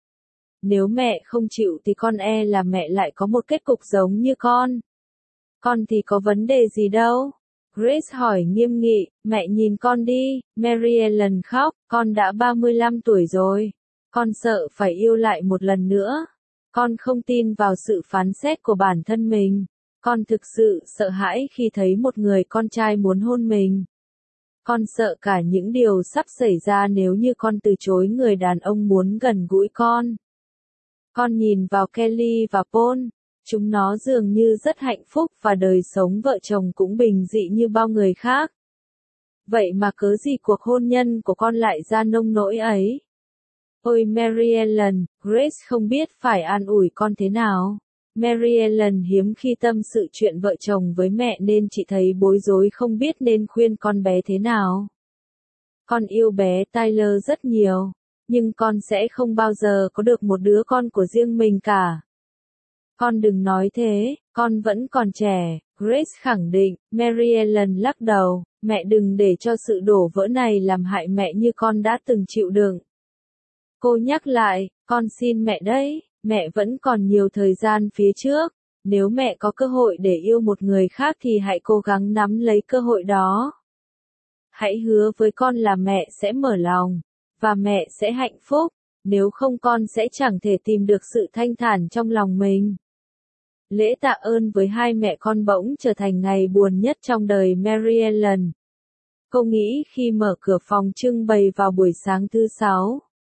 Nếu mẹ không chịu thì con e là mẹ lại có một kết cục giống như con. Con thì có vấn đề gì đâu? Grace hỏi nghiêm nghị, mẹ nhìn con đi, Mary Ellen khóc, con đã ba mươi lăm tuổi rồi. Con sợ phải yêu lại một lần nữa. Con không tin vào sự phán xét của bản thân mình. Con thực sự sợ hãi khi thấy một người con trai muốn hôn mình. Con sợ cả những điều sắp xảy ra nếu như con từ chối người đàn ông muốn gần gũi con. Con nhìn vào Kelly và Paul, chúng nó dường như rất hạnh phúc và đời sống vợ chồng cũng bình dị như bao người khác. Vậy mà cớ gì cuộc hôn nhân của con lại ra nông nỗi ấy? Ôi Mary Ellen, Grace không biết phải an ủi con thế nào. Mary Ellen hiếm khi tâm sự chuyện vợ chồng với mẹ nên chị thấy bối rối không biết nên khuyên con bé thế nào. Con yêu bé Tyler rất nhiều, nhưng con sẽ không bao giờ có được một đứa con của riêng mình cả. Con đừng nói thế, con vẫn còn trẻ, Grace khẳng định. Mary Ellen lắc đầu, mẹ đừng để cho sự đổ vỡ này làm hại mẹ như con đã từng chịu đựng. Cô nhắc lại, con xin mẹ đấy, mẹ vẫn còn nhiều thời gian phía trước. Nếu mẹ có cơ hội để yêu một người khác thì hãy cố gắng nắm lấy cơ hội đó. Hãy hứa với con là mẹ sẽ mở lòng, và mẹ sẽ hạnh phúc, nếu không con sẽ chẳng thể tìm được sự thanh thản trong lòng mình. Lễ tạ ơn với hai mẹ con bỗng trở thành ngày buồn nhất trong đời Mary Ellen. Cô nghĩ khi mở cửa phòng trưng bày vào buổi sáng thứ sáu.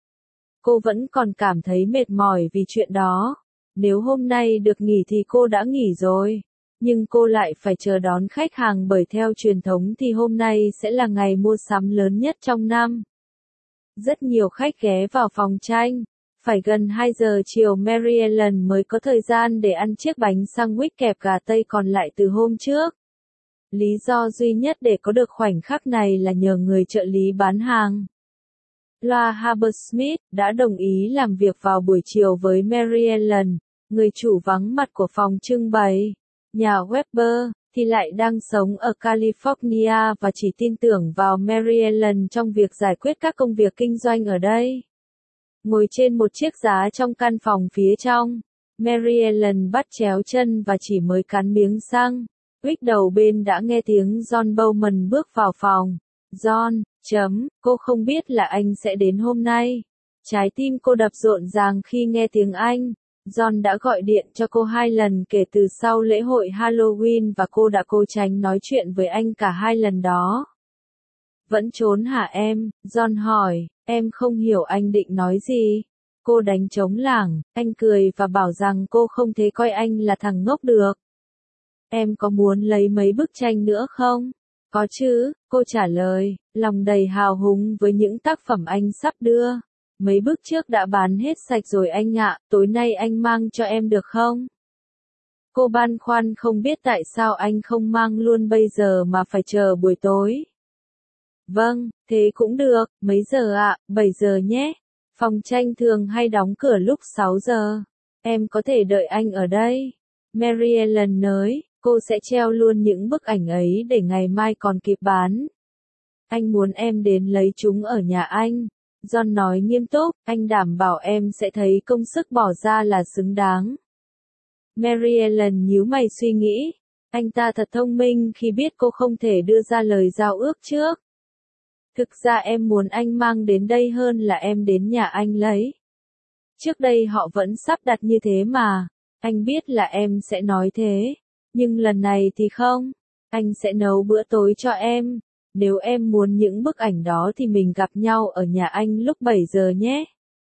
Cô vẫn còn cảm thấy mệt mỏi vì chuyện đó. Nếu hôm nay được nghỉ thì cô đã nghỉ rồi. Nhưng cô lại phải chờ đón khách hàng bởi theo truyền thống thì hôm nay sẽ là ngày mua sắm lớn nhất trong năm. Rất nhiều khách ghé vào phòng tranh. Phải gần hai giờ chiều Mary Ellen mới có thời gian để ăn chiếc bánh sandwich kẹp gà tây còn lại từ hôm trước. Lý do duy nhất để có được khoảnh khắc này là nhờ người trợ lý bán hàng. Loa Habersmith đã đồng ý làm việc vào buổi chiều với Mary Ellen, người chủ vắng mặt của phòng trưng bày. Nhà Weber thì lại đang sống ở California và chỉ tin tưởng vào Mary Ellen trong việc giải quyết các công việc kinh doanh ở đây. Ngồi trên một chiếc giá trong căn phòng phía trong, Mary Ellen bắt chéo chân và chỉ mới cắn miếng xăng. Rick đầu bên đã nghe tiếng John Bowman bước vào phòng. John, chấm, cô không biết là anh sẽ đến hôm nay. Trái tim cô đập rộn ràng khi nghe tiếng anh. John đã gọi điện cho cô hai lần kể từ sau lễ hội Halloween và cô đã cố tránh nói chuyện với anh cả hai lần đó. Vẫn trốn hả em? John hỏi, em không hiểu anh định nói gì. Cô đánh trống lảng, anh cười và bảo rằng cô không thể coi anh là thằng ngốc được. Em có muốn lấy mấy bức tranh nữa không? Có chứ, cô trả lời, lòng đầy hào hứng với những tác phẩm anh sắp đưa. Mấy bức trước đã bán hết sạch rồi anh ạ, tối nay anh mang cho em được không? Cô băn khoăn không biết tại sao anh không mang luôn bây giờ mà phải chờ buổi tối. Vâng, thế cũng được, mấy giờ ạ? bảy giờ nhé. Phòng tranh thường hay đóng cửa lúc sáu giờ. Em có thể đợi anh ở đây. Mary Ellen nói, cô sẽ treo luôn những bức ảnh ấy để ngày mai còn kịp bán. Anh muốn em đến lấy chúng ở nhà anh. John nói nghiêm túc, anh đảm bảo em sẽ thấy công sức bỏ ra là xứng đáng. Mary Ellen nhíu mày suy nghĩ. Anh ta thật thông minh khi biết cô không thể đưa ra lời giao ước trước. Thực ra em muốn anh mang đến đây hơn là em đến nhà anh lấy. Trước đây họ vẫn sắp đặt như thế mà. Anh biết là em sẽ nói thế. Nhưng lần này thì không. Anh sẽ nấu bữa tối cho em. Nếu em muốn những bức ảnh đó thì mình gặp nhau ở nhà anh lúc bảy giờ nhé.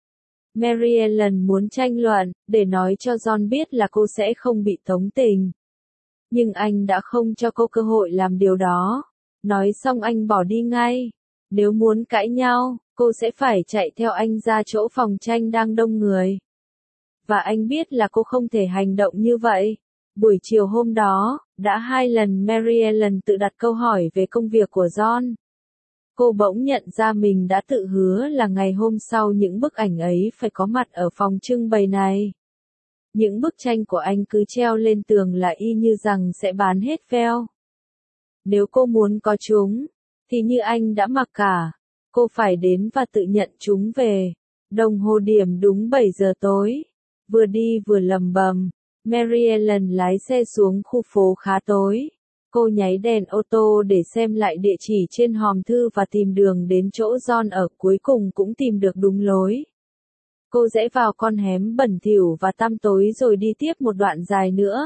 Mary Ellen muốn tranh luận, để nói cho John biết là cô sẽ không bị tống tình. Nhưng anh đã không cho cô cơ hội làm điều đó. Nói xong anh bỏ đi ngay. Nếu muốn cãi nhau, cô sẽ phải chạy theo anh ra chỗ phòng tranh đang đông người. Và anh biết là cô không thể hành động như vậy. Buổi chiều hôm đó, đã hai lần Mary Ellen tự đặt câu hỏi về công việc của John. Cô bỗng nhận ra mình đã tự hứa là ngày hôm sau những bức ảnh ấy phải có mặt ở phòng trưng bày này. Những bức tranh của anh cứ treo lên tường là y như rằng sẽ bán hết veo. Nếu cô muốn có chúng, thì như anh đã mặc cả, cô phải đến và tự nhận chúng về. Đồng hồ điểm đúng bảy giờ tối. Vừa đi vừa lầm bầm, Mary Ellen lái xe xuống khu phố khá tối. Cô nháy đèn ô tô để xem lại địa chỉ trên hòm thư và tìm đường đến chỗ John ở, cuối cùng cũng tìm được đúng lối. Cô rẽ vào con hẻm bẩn thỉu và tăm tối rồi đi tiếp một đoạn dài nữa.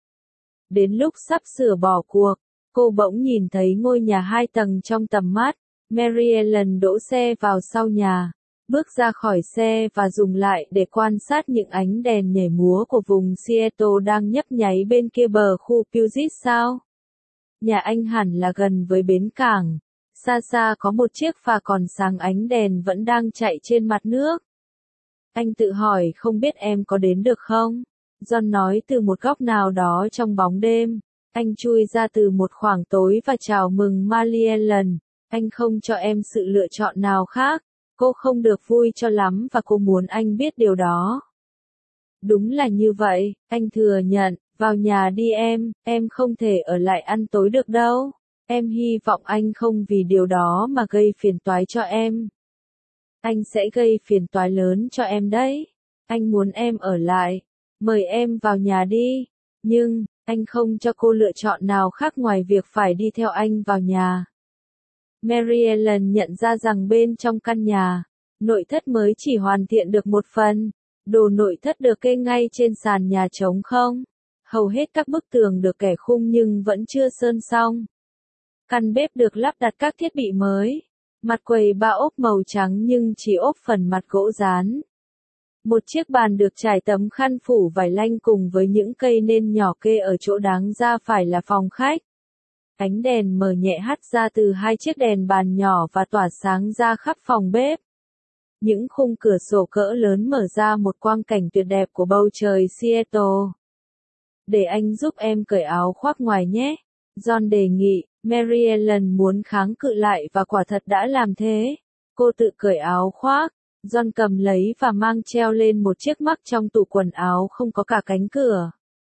Đến lúc sắp sửa bỏ cuộc, cô bỗng nhìn thấy ngôi nhà hai tầng trong tầm mắt. Mary Ellen đỗ xe vào sau nhà, bước ra khỏi xe và dùng lại để quan sát những ánh đèn nhảy múa của vùng Seattle đang nhấp nháy bên kia bờ khu Puget Sound. Nhà anh hẳn là gần với bến cảng. Xa xa có một chiếc phà còn sáng ánh đèn vẫn đang chạy trên mặt nước. Anh tự hỏi không biết em có đến được không? John nói từ một góc nào đó trong bóng đêm. Anh chui ra từ một khoảng tối và chào mừng Mary Ellen. Anh không cho em sự lựa chọn nào khác. Cô không được vui cho lắm và cô muốn anh biết điều đó. Đúng là như vậy, anh thừa nhận. Vào nhà đi em, em không thể ở lại ăn tối được đâu. Em hy vọng anh không vì điều đó mà gây phiền toái cho em. Anh sẽ gây phiền toái lớn cho em đấy. Anh muốn em ở lại. Mời em vào nhà đi. Nhưng, anh không cho cô lựa chọn nào khác ngoài việc phải đi theo anh vào nhà. Mary Ellen nhận ra rằng bên trong căn nhà, nội thất mới chỉ hoàn thiện được một phần. Đồ nội thất được kê ngay trên sàn nhà trống không. Hầu hết các bức tường được kẻ khung nhưng vẫn chưa sơn xong. Căn bếp được lắp đặt các thiết bị mới. Mặt quầy ba ốp màu trắng nhưng chỉ ốp phần mặt gỗ dán. Một chiếc bàn được trải tấm khăn phủ vải lanh cùng với những cây nến nhỏ kê ở chỗ đáng ra phải là phòng khách. Ánh đèn mờ nhẹ hắt ra từ hai chiếc đèn bàn nhỏ và tỏa sáng ra khắp phòng bếp. Những khung cửa sổ cỡ lớn mở ra một quang cảnh tuyệt đẹp của bầu trời Seattle. Để anh giúp em cởi áo khoác ngoài nhé. John đề nghị. Mary Ellen muốn kháng cự lại và quả thật đã làm thế. Cô tự cởi áo khoác. John cầm lấy và mang treo lên một chiếc mắc trong tủ quần áo không có cả cánh cửa.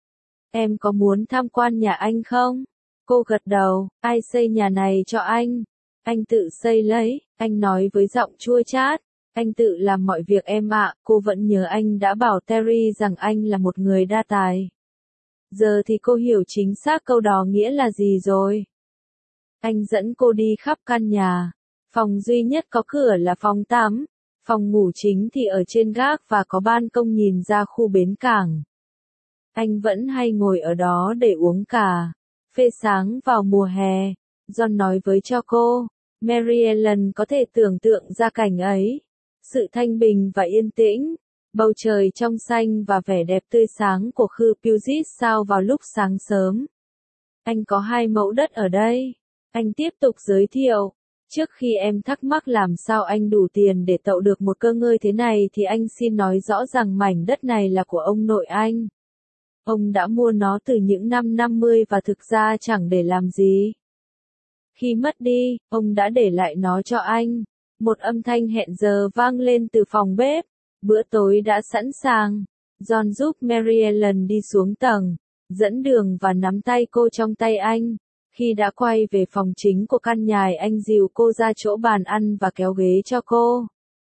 Em có muốn tham quan nhà anh không? Cô gật đầu. Ai xây nhà này cho anh? Anh tự xây lấy, anh nói với giọng chua chát. Anh tự làm mọi việc em ạ. Cô vẫn nhớ anh đã bảo Terry rằng anh là một người đa tài. Giờ thì cô hiểu chính xác câu đó nghĩa là gì rồi. Anh dẫn cô đi khắp căn nhà. Phòng duy nhất có cửa là phòng tắm. Phòng ngủ chính thì ở trên gác và có ban công nhìn ra khu bến cảng. Anh vẫn hay ngồi ở đó để uống cà phê sáng vào mùa hè. John nói với cho cô. Mary Ellen có thể tưởng tượng ra cảnh ấy. Sự thanh bình và yên tĩnh. Bầu trời trong xanh và vẻ đẹp tươi sáng của khu Puget Sound vào lúc sáng sớm. Anh có hai mẫu đất ở đây. Anh tiếp tục giới thiệu. Trước khi em thắc mắc làm sao anh đủ tiền để tậu được một cơ ngơi thế này thì anh xin nói rõ rằng mảnh đất này là của ông nội anh. Ông đã mua nó từ những năm năm mươi và thực ra chẳng để làm gì. Khi mất đi, ông đã để lại nó cho anh. Một âm thanh hẹn giờ vang lên từ phòng bếp. Bữa tối đã sẵn sàng. John giúp Mary Ellen đi xuống tầng, dẫn đường và nắm tay cô trong tay anh. Khi đã quay về phòng chính của căn nhà, anh dìu cô ra chỗ bàn ăn và kéo ghế cho cô.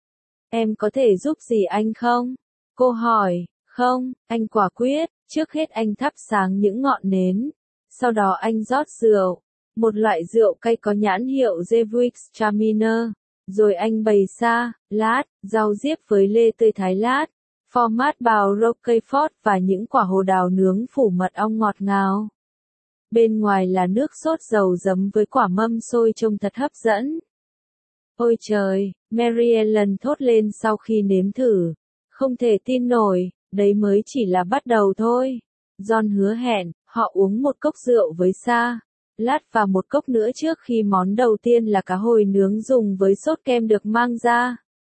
Em có thể giúp gì anh không? Cô hỏi. Không, anh quả quyết. Trước hết anh thắp sáng những ngọn nến. Sau đó anh rót rượu. Một loại rượu cay có nhãn hiệu Gewürztraminer. Rồi anh bày xa, lát, rau diếp với lê tươi thái lát, format bào Roquefort và những quả hồ đào nướng phủ mật ong ngọt ngào. Bên ngoài là nước sốt dầu giấm với quả mâm xôi trông thật hấp dẫn. Ôi trời, Mary Ellen thốt lên sau khi nếm thử. Không thể tin nổi, đấy mới chỉ là bắt đầu thôi. John hứa hẹn, họ uống một cốc rượu với sa lát và một cốc nữa trước khi món đầu tiên là cá hồi nướng dùng với sốt kem được mang ra.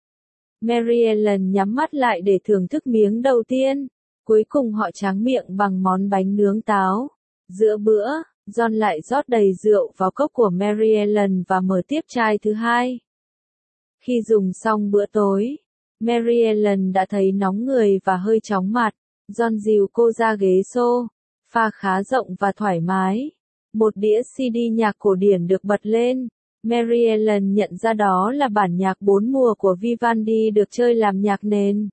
Mary Ellen nhắm mắt lại để thưởng thức miếng đầu tiên. Cuối cùng họ tráng miệng bằng món bánh nướng táo. Giữa bữa, John lại rót đầy rượu vào cốc của Mary Ellen và mở tiếp chai thứ hai. Khi dùng xong bữa tối, Mary Ellen đã thấy nóng người và hơi chóng mặt. John dìu cô ra ghế sofa khá rộng và thoải mái. Một đĩa xê đê nhạc cổ điển được bật lên. Mary Ellen nhận ra đó là bản nhạc bốn mùa của Vivaldi được chơi làm nhạc nền.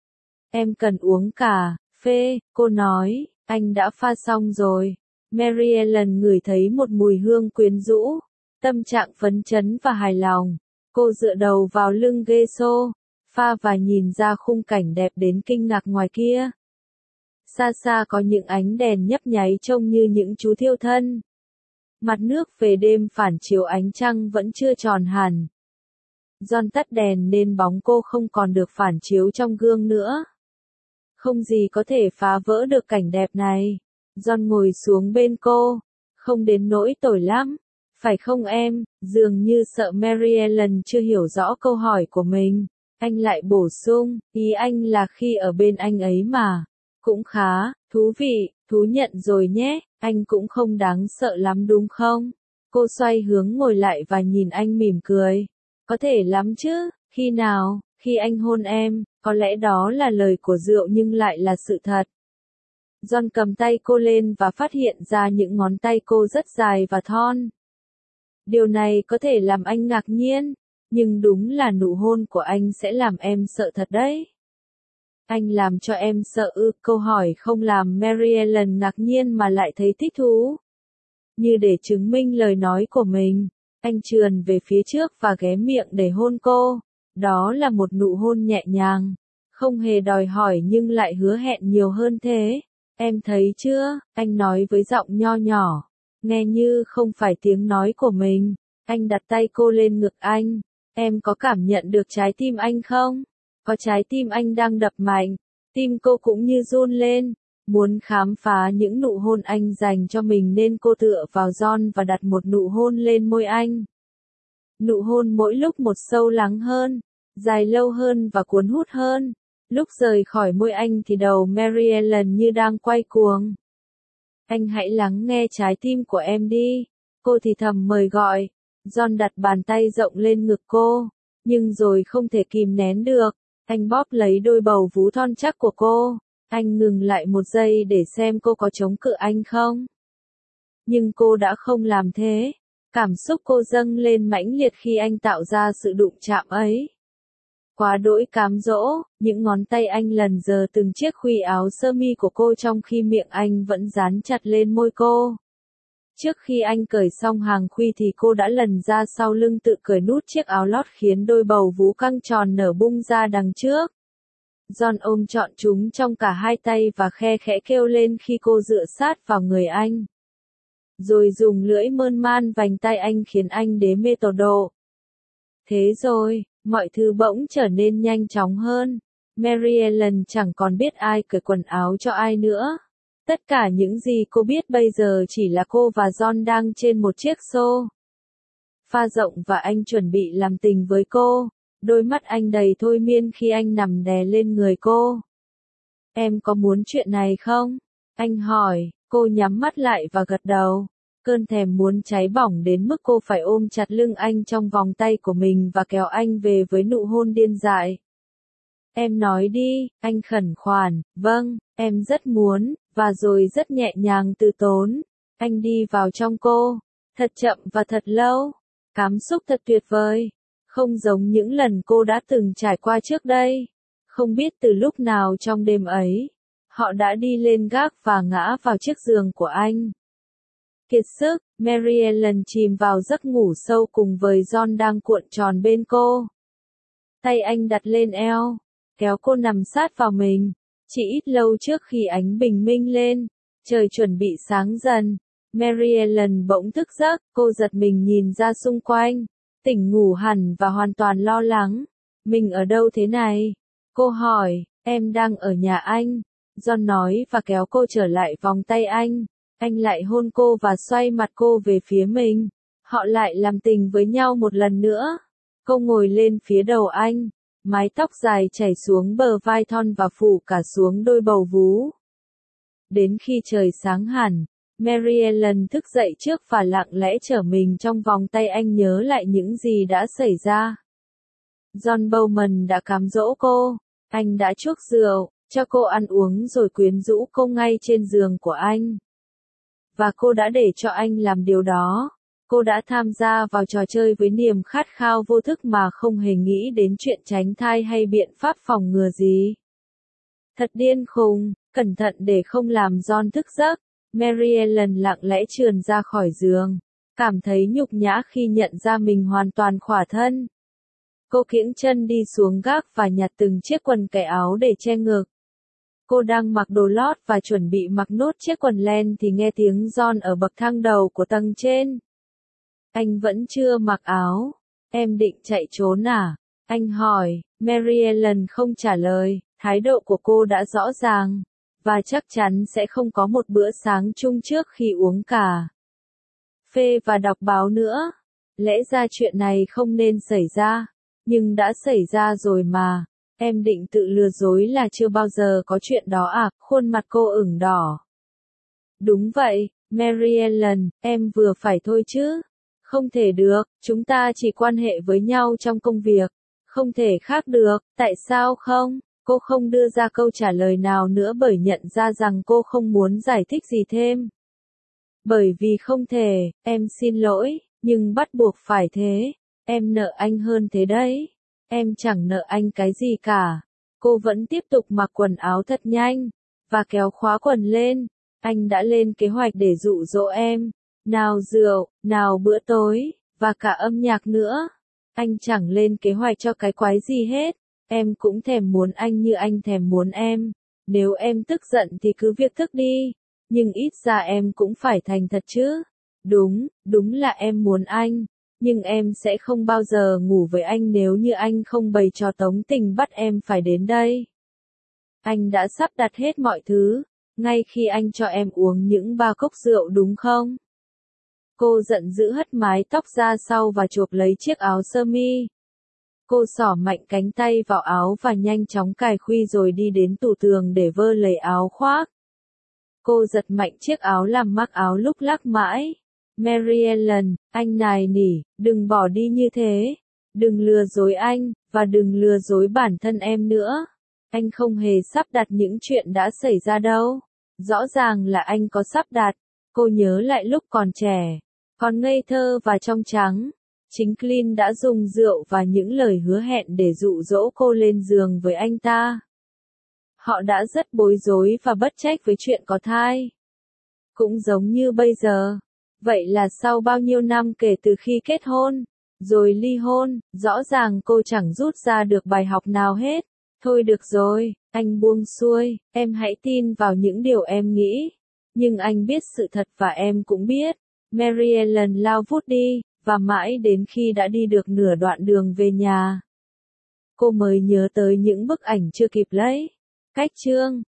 Em cần uống cà phê, cô nói. Anh đã pha xong rồi. Mary Ellen ngửi thấy một mùi hương quyến rũ. Tâm trạng phấn chấn và hài lòng. Cô dựa đầu vào lưng ghế sofa và nhìn ra khung cảnh đẹp đến kinh ngạc ngoài kia. Xa xa có những ánh đèn nhấp nháy trông như những chú thiêu thân. Mặt nước về đêm phản chiếu ánh trăng vẫn chưa tròn hẳn. John tắt đèn nên bóng cô không còn được phản chiếu trong gương nữa. Không gì có thể phá vỡ được cảnh đẹp này. John ngồi xuống bên cô. Không đến nỗi tồi lắm. Phải không em? Dường như sợ Mary Ellen chưa hiểu rõ câu hỏi của mình. Anh lại bổ sung, ý anh là khi ở bên anh ấy mà. Cũng khá, thú vị, thú nhận rồi nhé, anh cũng không đáng sợ lắm đúng không? Cô xoay hướng ngồi lại và nhìn anh mỉm cười. Có thể lắm chứ, khi nào, khi anh hôn em, có lẽ đó là lời của rượu nhưng lại là sự thật. John cầm tay cô lên và phát hiện ra những ngón tay cô rất dài và thon. Điều này có thể làm anh ngạc nhiên, nhưng đúng là nụ hôn của anh sẽ làm em sợ thật đấy. Anh làm cho em sợ ư? Câu hỏi không làm Mary Ellen ngạc nhiên mà lại thấy thích thú. Như để chứng minh lời nói của mình, anh trườn về phía trước và ghé miệng để hôn cô. Đó là một nụ hôn nhẹ nhàng, không hề đòi hỏi nhưng lại hứa hẹn nhiều hơn thế. Em thấy chưa? Anh nói với giọng nho nhỏ, nghe như không phải tiếng nói của mình. Anh đặt tay cô lên ngực anh. Em có cảm nhận được trái tim anh không? Có trái tim anh đang đập mạnh. Tim cô cũng như run lên. Muốn khám phá những nụ hôn anh dành cho mình nên cô tựa vào John và đặt một nụ hôn lên môi anh. Nụ hôn mỗi lúc một sâu lắng hơn, dài lâu hơn và cuốn hút hơn. Lúc rời khỏi môi anh thì đầu Mary Ellen như đang quay cuồng. Anh hãy lắng nghe trái tim của em đi. Cô thì thầm mời gọi. John đặt bàn tay rộng lên ngực cô. Nhưng rồi không thể kìm nén được. Anh bóp lấy đôi bầu vú thon chắc của cô. Anh ngừng lại một giây để xem cô có chống cự anh không. Nhưng cô đã không làm thế. Cảm xúc cô dâng lên mãnh liệt khi anh tạo ra sự đụng chạm ấy. Quá đỗi cám dỗ, những ngón tay anh lần giờ từng chiếc khuy áo sơ mi của cô trong khi miệng anh vẫn dán chặt lên môi cô. Trước khi anh cởi xong hàng khuy thì cô đã lần ra sau lưng tự cởi nút chiếc áo lót khiến đôi bầu vú căng tròn nở bung ra đằng trước. John ôm trọn chúng trong cả hai tay và khe khẽ kêu lên khi cô dựa sát vào người anh. Rồi dùng lưỡi mơn man vành tay anh khiến anh đếm mê tột độ. Thế rồi, mọi thứ bỗng trở nên nhanh chóng hơn. Mary Ellen chẳng còn biết ai cởi quần áo cho ai nữa. Tất cả những gì cô biết bây giờ chỉ là cô và John đang trên một chiếc xô pha rộng và anh chuẩn bị làm tình với cô. Đôi mắt anh đầy thôi miên khi anh nằm đè lên người cô. Em có muốn chuyện này không? Anh hỏi, cô nhắm mắt lại và gật đầu. Cơn thèm muốn cháy bỏng đến mức cô phải ôm chặt lưng anh trong vòng tay của mình và kéo anh về với nụ hôn điên dại. Em nói đi, anh khẩn khoản, vâng, em rất muốn, và rồi rất nhẹ nhàng từ tốn. Anh đi vào trong cô, thật chậm và thật lâu. Cảm xúc thật tuyệt vời. Không giống những lần cô đã từng trải qua trước đây. Không biết từ lúc nào trong đêm ấy, họ đã đi lên gác và ngã vào chiếc giường của anh. Kiệt sức, Mary Ellen chìm vào giấc ngủ sâu cùng với John đang cuộn tròn bên cô. Tay anh đặt lên eo, kéo cô nằm sát vào mình. Chỉ ít lâu trước khi ánh bình minh lên, trời chuẩn bị sáng dần. Mary Ellen bỗng thức giấc, cô giật mình nhìn ra xung quanh. Tỉnh ngủ hẳn và hoàn toàn lo lắng. Mình ở đâu thế này? Cô hỏi, em đang ở nhà anh. John nói và kéo cô trở lại vòng tay anh. Anh lại hôn cô và xoay mặt cô về phía mình. Họ lại làm tình với nhau một lần nữa. Cô ngồi lên phía đầu anh. Mái tóc dài chảy xuống bờ vai thon và phủ cả xuống đôi bầu vú. Đến khi trời sáng hẳn, Mary Ellen thức dậy trước và lặng lẽ trở mình trong vòng tay anh nhớ lại những gì đã xảy ra. John Bowman đã cám dỗ cô, anh đã chuốc rượu, cho cô ăn uống rồi quyến rũ cô ngay trên giường của anh. Và cô đã để cho anh làm điều đó. Cô đã tham gia vào trò chơi với niềm khát khao vô thức mà không hề nghĩ đến chuyện tránh thai hay biện pháp phòng ngừa gì. Thật điên khùng, cẩn thận để không làm John thức giấc. Mary Ellen lặng lẽ trườn ra khỏi giường, cảm thấy nhục nhã khi nhận ra mình hoàn toàn khỏa thân. Cô kiễng chân đi xuống gác và nhặt từng chiếc quần cài áo để che ngực. Cô đang mặc đồ lót và chuẩn bị mặc nốt chiếc quần len thì nghe tiếng John ở bậc thang đầu của tầng trên. Anh vẫn chưa mặc áo. Em định chạy trốn à? Anh hỏi. Mary Ellen không trả lời, thái độ của cô đã rõ ràng. Và chắc chắn sẽ không có một bữa sáng chung trước khi uống cà phê và đọc báo nữa. Lẽ ra chuyện này không nên xảy ra. Nhưng đã xảy ra rồi mà. Em định tự lừa dối là chưa bao giờ có chuyện đó à? Khuôn mặt cô ửng đỏ. Đúng vậy, Mary Ellen, em vừa phải thôi chứ. Không thể được, chúng ta chỉ quan hệ với nhau trong công việc. Không thể khác được, tại sao không? Cô không đưa ra câu trả lời nào nữa bởi nhận ra rằng cô không muốn giải thích gì thêm. Bởi vì không thể, em xin lỗi, nhưng bắt buộc phải thế. Em nợ anh hơn thế đấy. Em chẳng nợ anh cái gì cả. Cô vẫn tiếp tục mặc quần áo thật nhanh, và kéo khóa quần lên. Anh đã lên kế hoạch để dụ dỗ em. Nào rượu, nào bữa tối, và cả âm nhạc nữa. Anh chẳng lên kế hoạch cho cái quái gì hết. Em cũng thèm muốn anh như anh thèm muốn em. Nếu em tức giận thì cứ việc thức đi. Nhưng ít ra em cũng phải thành thật chứ. Đúng, đúng là em muốn anh. Nhưng em sẽ không bao giờ ngủ với anh nếu như anh không bày trò tống tình bắt em phải đến đây. Anh đã sắp đặt hết mọi thứ, ngay khi anh cho em uống những ba cốc rượu đúng không? Cô giận dữ hất mái tóc ra sau và chộp lấy chiếc áo sơ mi. Cô xỏ mạnh cánh tay vào áo và nhanh chóng cài khuy rồi đi đến tủ tường để vơ lấy áo khoác. Cô giật mạnh chiếc áo làm mắc áo lúc lắc mãi. Mary Ellen, anh nài nỉ, đừng bỏ đi như thế. Đừng lừa dối anh, và đừng lừa dối bản thân em nữa. Anh không hề sắp đặt những chuyện đã xảy ra đâu. Rõ ràng là anh có sắp đặt. Cô nhớ lại lúc còn trẻ, còn ngây thơ và trong trắng. Chính Clint đã dùng rượu và những lời hứa hẹn để dụ dỗ cô lên giường với anh ta. Họ đã rất bối rối và bất trách với chuyện có thai. Cũng giống như bây giờ. Vậy là sau bao nhiêu năm kể từ khi kết hôn, rồi ly hôn, rõ ràng cô chẳng rút ra được bài học nào hết. Thôi được rồi, anh buông xuôi, em hãy tin vào những điều em nghĩ. Nhưng anh biết sự thật và em cũng biết. Mary Ellen lao vút đi, và mãi đến khi đã đi được nửa đoạn đường về nhà, cô mới nhớ tới những bức ảnh chưa kịp lấy. Cách chương